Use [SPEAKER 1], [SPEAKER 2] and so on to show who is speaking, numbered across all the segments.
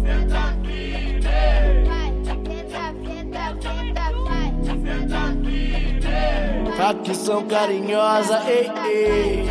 [SPEAKER 1] Facção carinhosa, ei, ei.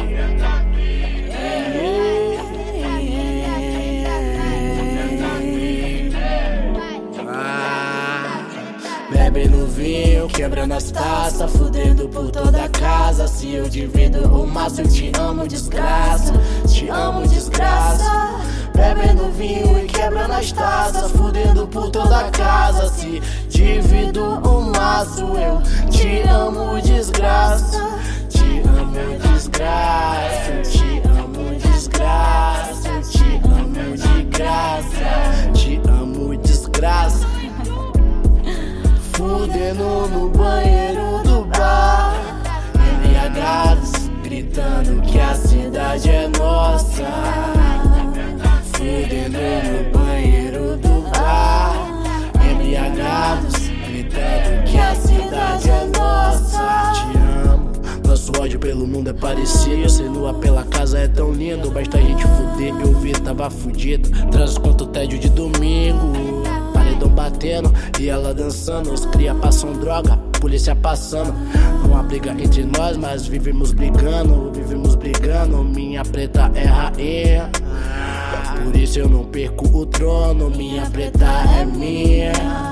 [SPEAKER 1] Bebe no vinho, quebrando as taças, fudendo por toda a casa. Se eu divido o maço, eu te amo, desgraça. Te amo, desgraça. Bebe no vinho e quebrando as taças, fudendo por toda a casa. Se divido o maço, eu te amo, desgraça. Te amo, desgraça. Eu te amo, desgraça. Eu te amo, de graça. Te amo, desgraça. Fudendo no banheiro do bar, embriagados, gritando que a cidade é nossa. Fudendo no banheiro do bar, embriagados, gritando que a cidade é nossa. Te amo, nosso ódio pelo mundo é parecido. Ser nua pela casa é tão lindo, basta a gente fuder. Eu vi, tava fudido, traz quanto tédio de domingo. Paredão batendo e ela dançando. Os cria passam droga, polícia passando. Não há briga entre nós, mas vivemos brigando. Vivemos brigando, minha preta é rainha. Por isso eu não perco o trono, minha preta é minha.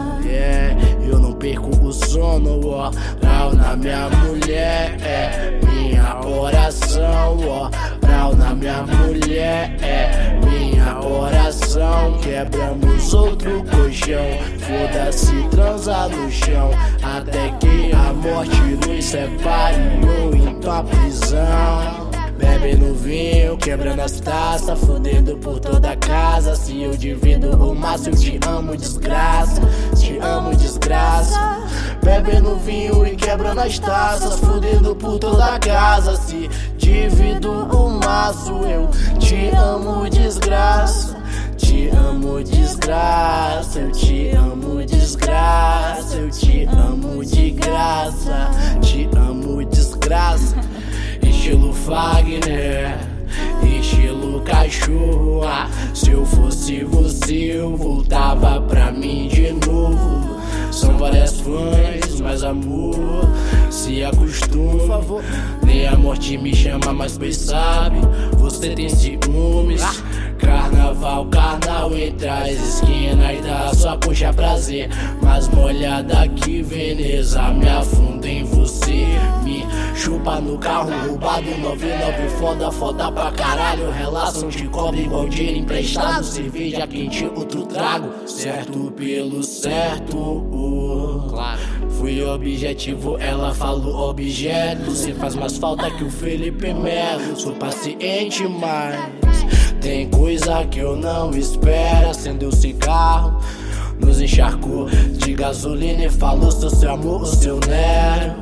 [SPEAKER 1] Eu não perco o sono, Rau na minha mulher é minha oração, Rau na minha mulher é minha oração. Quebramos outro colchão, foda-se, transa no chão, até que a morte nos separe ou então a prisão. Bebe no vinho, quebrando as taças, fudendo por toda a casa. Se eu divido o maço, eu te amo, desgraça. Te amo, desgraça. Bebe no vinho e quebrando as taças, fudendo por toda a casa. Se divido o maço, eu te amo, desgraça. Te amo, desgraça. Eu te amo, desgraça. Eu te amo, de graça. Te amo, desgraça. Estilo Fagner, estilo cachorro. Se eu fosse você, eu voltava pra mim de novo. São várias fãs, mas amor se acostuma. Nem a morte me chama, mas pois sabe, você tem ciúmes. Carnaval, carnal entre as esquinas dá só puxa prazer. Mas molhada que Veneza me afunda em você. Me chupa no carro roubado, 99 foda, foda pra caralho. Relação de cobre igual dinheiro emprestado. Cerveja quente, outro trago, certo pelo certo.
[SPEAKER 2] Claro.
[SPEAKER 1] Fui objetivo, ela falou objeto. Cê faz mais falta que o Felipe Melo. Sou paciente, mas tem coisa que eu não espero. Acendeu o cigarro, nos encharcou de gasolina e falou: sou seu amor, o seu Nero.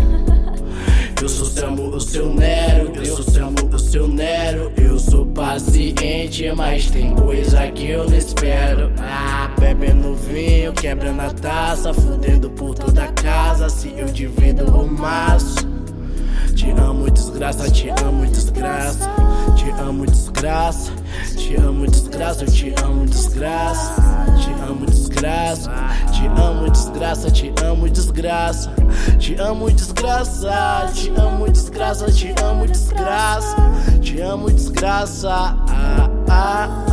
[SPEAKER 1] Eu sou seu amor, o seu Nero. Eu sou seu amor, o seu Nero. Eu sou paciente, mas tem coisa que eu não espero. Bebendo vinho, quebrando a taça, fudendo por toda a casa. Se eu divido o maço, te amo, desgraça, te amo, desgraça. Te amo, desgraça. Te amo, desgraça, eu te amo, desgraça. Te amo, desgraça. Te amo, desgraça, te amo, desgraça. Te amo, desgraça. Te amo, desgraça, te amo, desgraça. Te amo, desgraça.